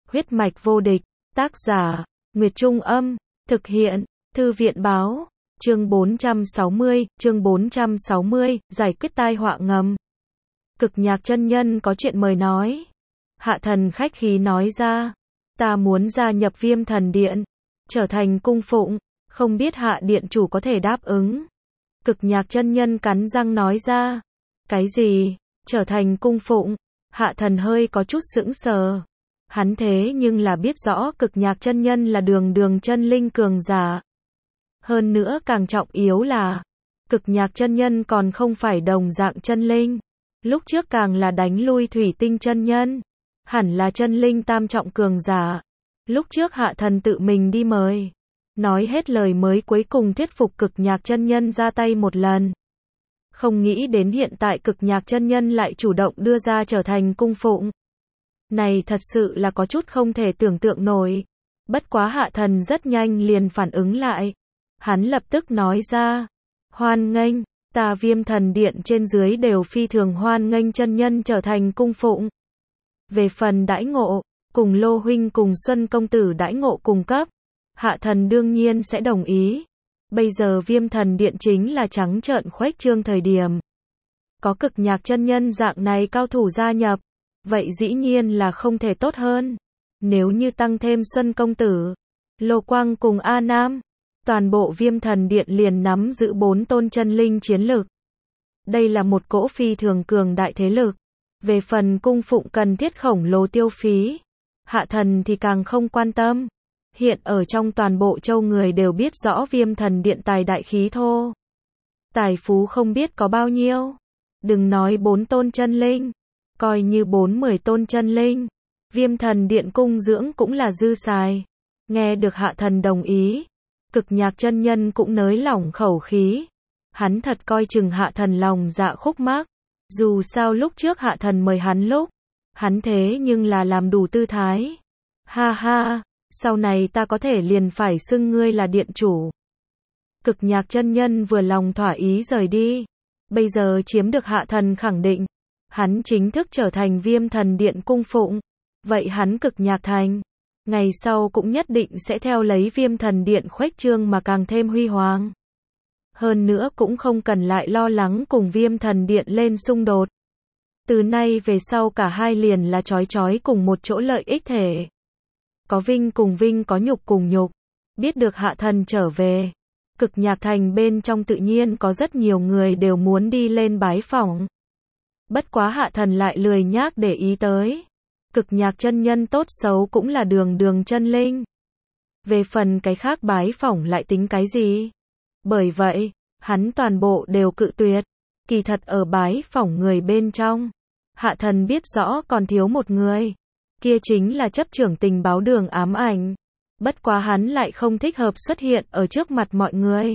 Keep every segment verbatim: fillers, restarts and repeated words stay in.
Huyết mạch vô địch, tác giả, Nguyệt Trung Âm, thực hiện, Thư viện Báo, chương bốn trăm sáu mươi, chương bốn trăm sáu mươi, giải quyết tai họa ngầm. Cực Nhạc chân nhân có chuyện mời nói. Hạ thần khách khí nói ra, ta muốn gia nhập Viêm Thần Điện, trở thành cung phụng, không biết Hạ điện chủ có thể đáp ứng. Cực Nhạc chân nhân cắn răng nói ra, cái gì, trở thành cung phụng? Hạ thần hơi có chút sững sờ. Hắn thế nhưng là biết rõ Cực Nhạc chân nhân là đường đường chân linh cường giả. Hơn nữa càng trọng yếu là, Cực Nhạc chân nhân còn không phải đồng dạng chân linh. Lúc trước càng là đánh lui Thủy Tinh chân nhân. Hẳn là chân linh tam trọng cường giả. Lúc trước Hạ thần tự mình đi mời. Nói hết lời mới cuối cùng thuyết phục Cực Nhạc chân nhân ra tay một lần. Không nghĩ đến hiện tại Cực Nhạc chân nhân lại chủ động đưa ra trở thành cung phụng. Này thật sự là có chút không thể tưởng tượng nổi. Bất quá Hạ thần rất nhanh liền phản ứng lại. Hắn lập tức nói ra, hoan nghênh, ta Viêm Thần Điện trên dưới đều phi thường hoan nghênh chân nhân trở thành cung phụng. Về phần đãi ngộ, cùng Lô huynh cùng Xuân công tử đãi ngộ cùng cấp, Hạ thần đương nhiên sẽ đồng ý. Bây giờ Viêm Thần Điện chính là trắng trợn khuếch trương thời điểm. Có Cực Nhạc chân nhân dạng này cao thủ gia nhập, vậy dĩ nhiên là không thể tốt hơn. Nếu như tăng thêm Xuân công tử, Lô Quang cùng A Nam, toàn bộ Viêm Thần Điện liền nắm giữ bốn tôn chân linh chiến lực. Đây là một cỗ phi thường cường đại thế lực. Về phần cung phụng cần thiết khổng lồ tiêu phí, Hạ thần thì càng không quan tâm. Hiện ở trong toàn bộ châu người đều biết rõ Viêm Thần Điện tài đại khí thô. Tài phú không biết có bao nhiêu. Đừng nói bốn tôn chân linh, coi như bốn mười tôn chân linh, Viêm Thần Điện cung dưỡng cũng là dư xài. Nghe được Hạ thần đồng ý, Cực Nhạc chân nhân cũng nới lỏng khẩu khí. Hắn thật coi chừng Hạ thần lòng dạ khúc mắc. Dù sao lúc trước Hạ thần mời hắn lúc, hắn thế nhưng là làm đủ tư thái. Ha ha, sau này ta có thể liền phải xưng ngươi là điện chủ. Cực Nhạc chân nhân vừa lòng thỏa ý rời đi. Bây giờ chiếm được Hạ thần khẳng định, hắn chính thức trở thành Viêm Thần Điện cung phụng. Vậy hắn Cực Nhạc thành, ngày sau cũng nhất định sẽ theo lấy Viêm Thần Điện khuếch trương mà càng thêm huy hoàng. Hơn nữa cũng không cần lại lo lắng cùng Viêm Thần Điện lên xung đột. Từ nay về sau cả hai liền là chói chói cùng một chỗ lợi ích thể. Có vinh cùng vinh, có nhục cùng nhục. Biết được Hạ thần trở về, Cực Nhạc thành bên trong tự nhiên có rất nhiều người đều muốn đi lên bái phỏng. Bất quá Hạ thần lại lười nhác để ý tới. Cực Nhạc chân nhân tốt xấu cũng là đường đường chân linh. Về phần cái khác bái phỏng lại tính cái gì? Bởi vậy, hắn toàn bộ đều cự tuyệt. Kỳ thật ở bái phỏng người bên trong, Hạ thần biết rõ còn thiếu một người. Kia chính là chấp trưởng tình báo Đường Ám Ảnh. Bất quá hắn lại không thích hợp xuất hiện ở trước mặt mọi người.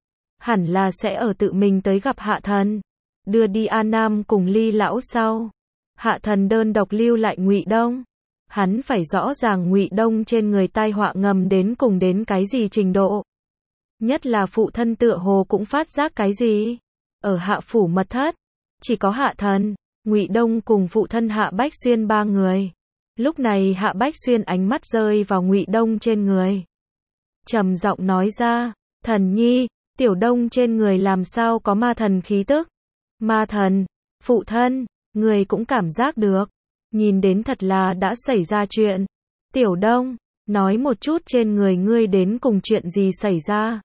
Hẳn là sẽ ở tự mình tới gặp Hạ thần. Đưa đi A Nam cùng Ly lão sau. Hạ thần đơn độc lưu lại Ngụy Đông. Hắn phải rõ ràng Ngụy Đông trên người tai họa ngầm đến cùng đến cái gì trình độ. Nhất là phụ thân tựa hồ cũng phát giác cái gì. Ở Hạ phủ mật thất, chỉ có Hạ thần, Ngụy Đông cùng phụ thân Hạ Bách Xuyên ba người. Lúc này Hạ Bách Xuyên ánh mắt rơi vào Ngụy Đông trên người. Trầm giọng nói ra, thần nhi, tiểu Đông trên người làm sao có ma thần khí tức. Ma thần, phụ thân, người cũng cảm giác được. Nhìn đến thật là đã xảy ra chuyện. Tiểu Đông, nói một chút trên người ngươi đến cùng chuyện gì xảy ra.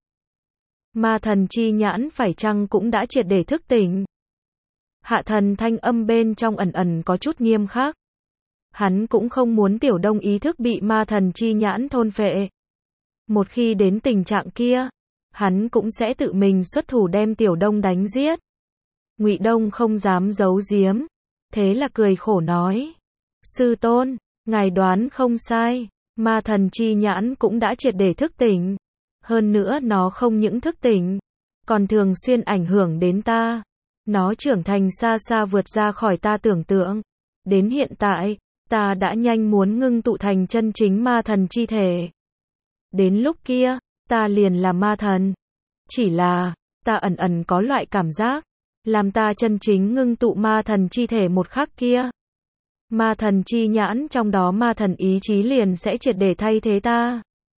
Ma thần chi nhãn phải chăng cũng đã triệt để thức tỉnh. Hạ thần thanh âm bên trong ẩn ẩn có chút nghiêm khắc. Hắn cũng không muốn Tiểu Đông ý thức bị ma thần chi nhãn thôn phệ. Một khi đến tình trạng kia, hắn cũng sẽ tự mình xuất thủ đem Tiểu Đông đánh giết. Ngụy Đông không dám giấu giếm, thế là cười khổ nói. Sư tôn, ngài đoán không sai, ma thần chi nhãn cũng đã triệt để thức tỉnh. Hơn nữa nó không những thức tỉnh, còn thường xuyên ảnh hưởng đến ta. Nó trưởng thành xa xa vượt ra khỏi ta tưởng tượng. Đến hiện tại, ta đã nhanh muốn ngưng tụ thành chân chính ma thần chi thể. Đến lúc kia, ta liền là ma thần. Chỉ là, ta ẩn ẩn có loại cảm giác, làm ta chân chính ngưng tụ ma thần chi thể một khắc kia. Ma thần chi nhãn trong đó ma thần ý chí liền sẽ triệt để thay thế ta.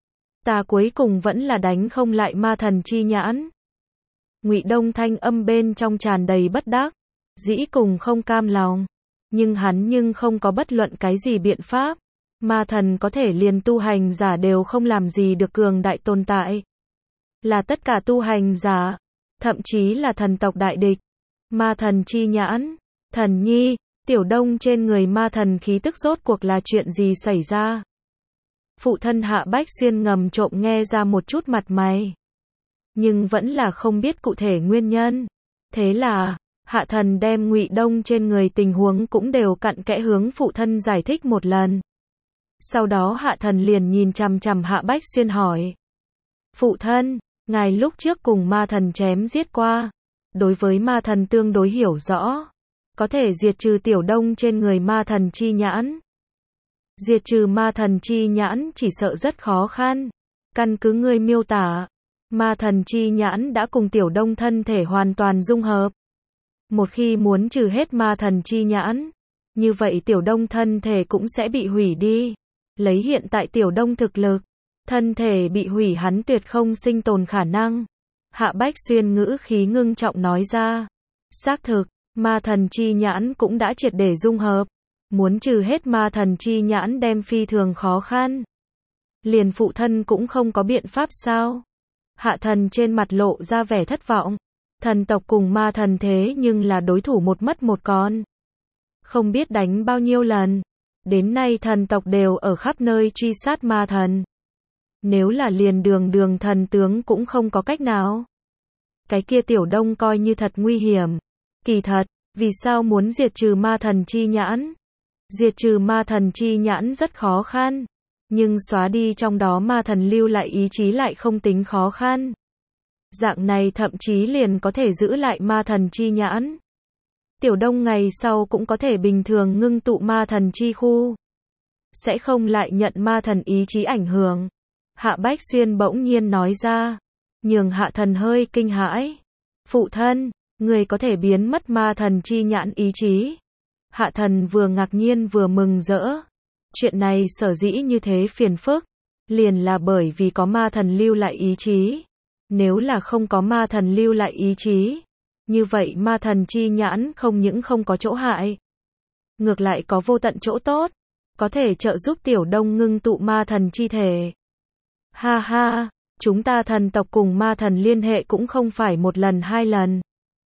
Ta cuối cùng vẫn là đánh không lại ma thần chi nhãn. Ngụy Đông thanh âm bên trong tràn đầy bất đắc dĩ cùng không cam lòng, nhưng hắn nhưng không có bất luận cái gì biện pháp. Ma thần có thể liền tu hành giả đều không làm gì được cường đại tồn tại. Là tất cả tu hành giả, thậm chí là thần tộc đại địch. Ma thần chi nhãn, thần nhi, Tiểu Đông trên người ma thần khí tức rốt cuộc là chuyện gì xảy ra? Phụ thân Hạ Bách Xuyên ngầm trộm nghe ra một chút mặt mày, nhưng vẫn là không biết cụ thể nguyên nhân. Thế là, Hạ Thần đem Ngụy Đông trên người tình huống cũng đều cặn kẽ hướng phụ thân giải thích một lần. Sau đó Hạ Thần liền nhìn chằm chằm Hạ Bách Xuyên hỏi: "Phụ thân, ngài lúc trước cùng ma thần chém giết qua, đối với ma thần tương đối hiểu rõ, có thể diệt trừ Tiểu Đông trên người ma thần chi nhãn?" Diệt trừ ma thần chi nhãn chỉ sợ rất khó khăn. Căn cứ ngươi miêu tả, ma thần chi nhãn đã cùng Tiểu Đông thân thể hoàn toàn dung hợp. Một khi muốn trừ hết ma thần chi nhãn, như vậy Tiểu Đông thân thể cũng sẽ bị hủy đi. Lấy hiện tại Tiểu Đông thực lực, thân thể bị hủy hắn tuyệt không sinh tồn khả năng. Hạ Bách Xuyên ngữ khí ngưng trọng nói ra. Xác thực, ma thần chi nhãn cũng đã triệt để dung hợp. Muốn trừ hết ma thần chi nhãn đem phi thường khó khăn. Liền phụ thân cũng không có biện pháp sao? Hạ Thần trên mặt lộ ra vẻ thất vọng. Thần tộc cùng ma thần thế nhưng là đối thủ một mất một còn. Không biết đánh bao nhiêu lần. Đến nay thần tộc đều ở khắp nơi truy sát ma thần. Nếu là liền đường đường thần tướng cũng không có cách nào. Cái kia Tiểu Đông coi như thật nguy hiểm. Kỳ thật, vì sao muốn diệt trừ ma thần chi nhãn? Diệt trừ ma thần chi nhãn rất khó khăn, nhưng xóa đi trong đó ma thần lưu lại ý chí lại không tính khó khăn. Dạng này thậm chí liền có thể giữ lại ma thần chi nhãn. Tiểu Đông ngày sau cũng có thể bình thường ngưng tụ ma thần chi khu. Sẽ không lại nhận ma thần ý chí ảnh hưởng. Hạ Bách Xuyên bỗng nhiên nói ra, nhường Hạ Thần hơi kinh hãi. Phụ thân, người có thể biến mất ma thần chi nhãn ý chí. Hạ Thần vừa ngạc nhiên vừa mừng rỡ. Chuyện này sở dĩ như thế phiền phức, liền là bởi vì có ma thần lưu lại ý chí. Nếu là không có ma thần lưu lại ý chí, như vậy ma thần chi nhãn không những không có chỗ hại, ngược lại có vô tận chỗ tốt, có thể trợ giúp Tiểu Đông ngưng tụ ma thần chi thể. Ha ha, chúng ta thần tộc cùng ma thần liên hệ cũng không phải một lần hai lần,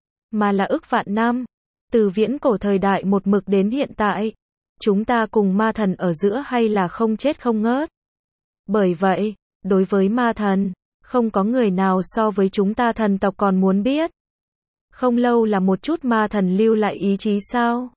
mà là ức vạn năm. Từ viễn cổ thời đại một mực đến hiện tại, chúng ta cùng ma thần ở giữa hay là không chết không ngớt. Bởi vậy, đối với ma thần, không có người nào so với chúng ta thần tộc còn muốn biết. Không lâu là một chút ma thần lưu lại ý chí sao?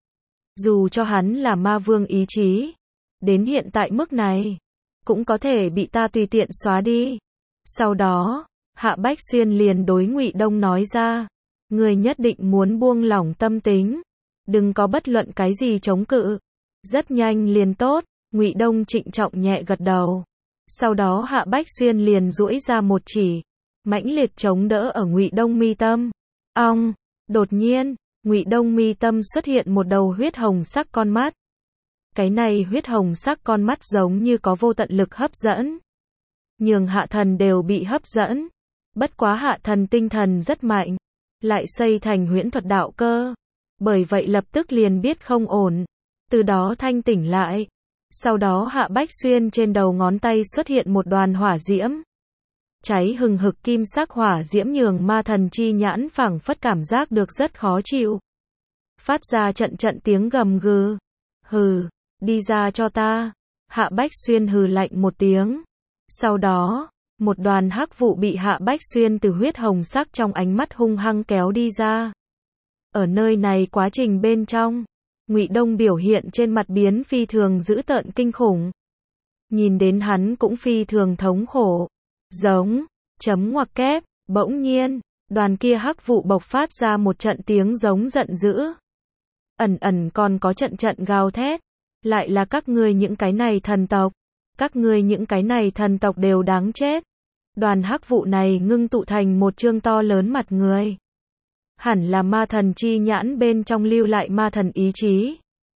Dù cho hắn là ma vương ý chí, đến hiện tại mức này, cũng có thể bị ta tùy tiện xóa đi. Sau đó, Hạ Bách Xuyên liền đối Ngụy Đông nói ra, người nhất định muốn buông lỏng tâm tính, đừng có bất luận cái gì chống cự, rất nhanh liền tốt. Ngụy Đông trịnh trọng nhẹ gật đầu. Sau đó Hạ Bách Xuyên liền duỗi ra một chỉ, mãnh liệt chống đỡ ở Ngụy Đông mi tâm. Ong, đột nhiên, Ngụy Đông mi tâm xuất hiện một đầu huyết hồng sắc con mắt. Cái này huyết hồng sắc con mắt giống như có vô tận lực hấp dẫn, nhường Hạ Thần đều bị hấp dẫn. Bất quá Hạ Thần tinh thần rất mạnh, lại xây thành huyễn thuật đạo cơ, bởi vậy lập tức liền biết không ổn, từ đó thanh tỉnh lại. Sau đó Hạ Bách Xuyên trên đầu ngón tay xuất hiện một đoàn hỏa diễm, cháy hừng hực kim sắc hỏa diễm nhường ma thần chi nhãn phảng phất cảm giác được rất khó chịu, phát ra trận trận tiếng gầm gừ. Hừ, đi ra cho ta. Hạ Bách Xuyên hừ lạnh một tiếng. Sau đó, một đoàn hắc vụ bị Hạ Bách Xuyên từ huyết hồng sắc trong ánh mắt hung hăng kéo đi ra. Ở nơi này quá trình bên trong, Ngụy Đông biểu hiện trên mặt biến phi thường dữ tợn kinh khủng. Nhìn đến hắn cũng phi thường thống khổ. Giống, chấm ngoặc kép, bỗng nhiên, đoàn kia hắc vụ bộc phát ra một trận tiếng giống giận dữ. Ẩn ẩn còn có trận trận gào thét. Lại là các ngươi những cái này thần tộc. Các ngươi những cái này thần tộc đều đáng chết. Đoàn hắc vụ này ngưng tụ thành một chương to lớn mặt người. Hẳn là ma thần chi nhãn bên trong lưu lại ma thần ý chí.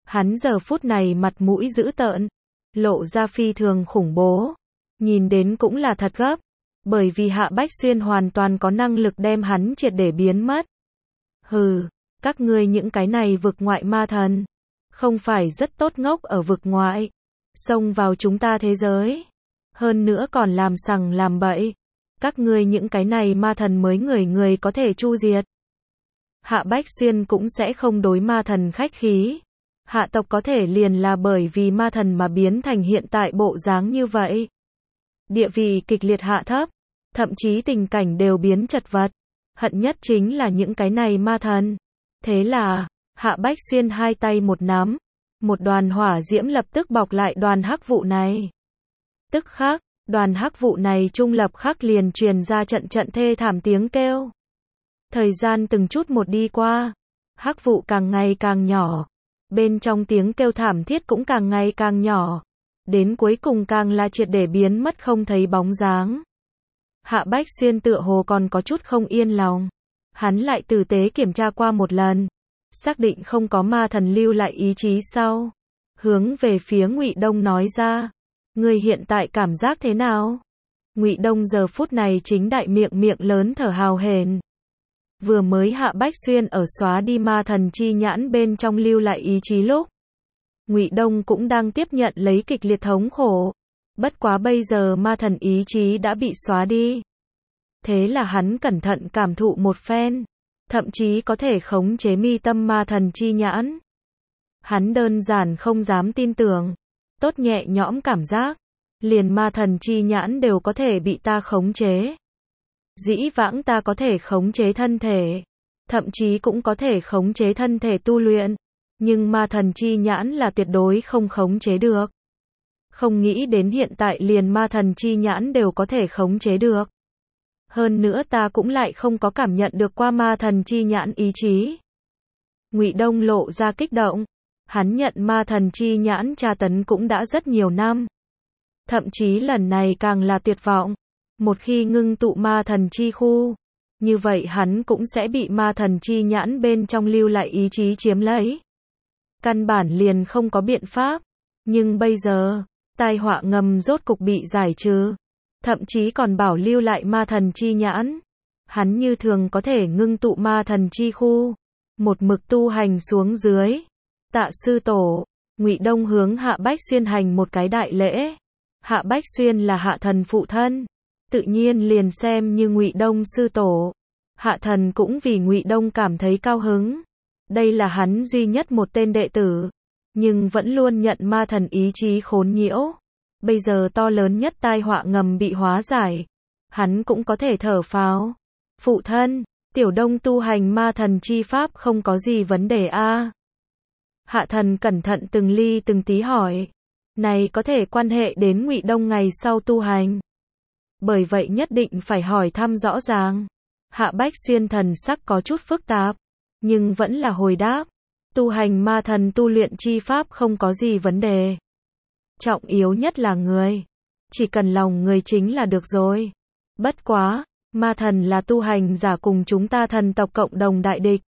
Hắn giờ phút này mặt mũi dữ tợn, lộ ra phi thường khủng bố. Nhìn đến cũng là thật gấp, bởi vì Hạ Bách Xuyên hoàn toàn có năng lực đem hắn triệt để biến mất. Hừ, các ngươi những cái này vực ngoại ma thần, không phải rất tốt ngốc ở vực ngoại, xông vào chúng ta thế giới, hơn nữa còn làm sằng làm bậy. Các ngươi những cái này ma thần mới người người có thể chu diệt. Hạ Bách Xuyên cũng sẽ không đối ma thần khách khí. Hạ tộc có thể liền là bởi vì ma thần mà biến thành hiện tại bộ dáng như vậy. Địa vị kịch liệt hạ thấp, thậm chí tình cảnh đều biến chật vật. Hận nhất chính là những cái này ma thần. Thế là, Hạ Bách Xuyên hai tay một nắm, một đoàn hỏa diễm lập tức bọc lại đoàn hắc vụ này. Tức khắc, đoàn hắc vụ này trung lập khắc liền truyền ra trận trận thê thảm tiếng kêu. Thời gian từng chút một đi qua, hắc vụ càng ngày càng nhỏ, bên trong tiếng kêu thảm thiết cũng càng ngày càng nhỏ, đến cuối cùng càng là triệt để biến mất không thấy bóng dáng. Hạ Bách Xuyên tựa hồ còn có chút không yên lòng, hắn lại tử tế kiểm tra qua một lần, xác định không có ma thần lưu lại ý chí sau, hướng về phía Ngụy Đông nói ra, ngươi hiện tại cảm giác thế nào? Ngụy Đông giờ phút này chính đại miệng miệng lớn thở hào hển. Vừa mới Hạ Bách Xuyên ở xóa đi ma thần chi nhãn bên trong lưu lại ý chí lúc, Ngụy Đông cũng đang tiếp nhận lấy kịch liệt thống khổ. Bất quá bây giờ ma thần ý chí đã bị xóa đi. Thế là hắn cẩn thận cảm thụ một phen, thậm chí có thể khống chế mi tâm ma thần chi nhãn. Hắn đơn giản không dám tin tưởng, tốt nhẹ nhõm cảm giác, liền ma thần chi nhãn đều có thể bị ta khống chế. Dĩ vãng ta có thể khống chế thân thể, thậm chí cũng có thể khống chế thân thể tu luyện, nhưng ma thần chi nhãn là tuyệt đối không khống chế được. Không nghĩ đến hiện tại liền ma thần chi nhãn đều có thể khống chế được. Hơn nữa ta cũng lại không có cảm nhận được qua ma thần chi nhãn ý chí. Ngụy Đông lộ ra kích động, hắn nhận ma thần chi nhãn tra tấn cũng đã rất nhiều năm. Thậm chí lần này càng là tuyệt vọng. Một khi ngưng tụ ma thần chi khu, như vậy hắn cũng sẽ bị ma thần chi nhãn bên trong lưu lại ý chí chiếm lấy. Căn bản liền không có biện pháp. Nhưng bây giờ, tai họa ngầm rốt cục bị giải trừ. Thậm chí còn bảo lưu lại ma thần chi nhãn. Hắn như thường có thể ngưng tụ ma thần chi khu. Một mực tu hành xuống dưới. Tạ sư tổ, Ngụy Đông hướng Hạ Bách Xuyên hành một cái đại lễ. Hạ Bách Xuyên là Hạ thần phụ thân, tự nhiên liền xem như Ngụy Đông sư tổ. Hạ thần cũng vì Ngụy Đông cảm thấy cao hứng. Đây là hắn duy nhất một tên đệ tử, nhưng vẫn luôn nhận ma thần ý chí khốn nhiễu. Bây giờ to lớn nhất tai họa ngầm bị hóa giải, hắn cũng có thể thở phào. Phụ thân, Tiểu Đông tu hành ma thần chi pháp không có gì vấn đề a? Hạ thần cẩn thận từng ly từng tí hỏi. Này có thể quan hệ đến Ngụy Đông ngày sau tu hành. Bởi vậy nhất định phải hỏi thăm rõ ràng. Hạ Bách Xuyên thần sắc có chút phức tạp, nhưng vẫn là hồi đáp. Tu hành ma thần tu luyện chi pháp không có gì vấn đề. Trọng yếu nhất là người. Chỉ cần lòng người chính là được rồi. Bất quá, ma thần là tu hành giả cùng chúng ta thần tộc cộng đồng đại địch.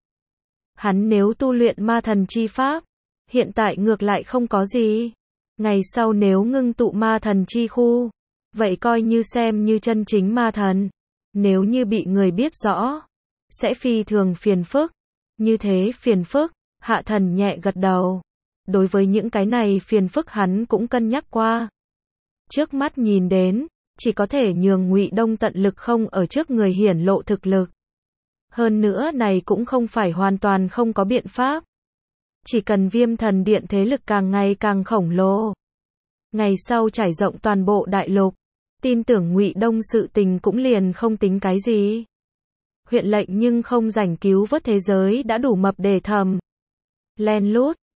Hắn nếu tu luyện ma thần chi pháp, hiện tại ngược lại không có gì. Ngày sau nếu ngưng tụ ma thần chi khu, vậy coi như xem như chân chính ma thần. Nếu như bị người biết rõ, sẽ phi thường phiền phức. Như thế phiền phức, Hạ thần nhẹ gật đầu. Đối với những cái này phiền phức hắn cũng cân nhắc qua. Trước mắt nhìn đến, chỉ có thể nhường Ngụy Đông tận lực không ở trước người hiển lộ thực lực. Hơn nữa này cũng không phải hoàn toàn không có biện pháp. Chỉ cần Viêm Thần Điện thế lực càng ngày càng khổng lồ, ngày sau trải rộng toàn bộ đại lục, tin tưởng Ngụy Đông sự tình cũng liền không tính cái gì. Huyện lệnh nhưng không rảnh cứu vớt thế giới đã đủ mập để thầm. Len lút,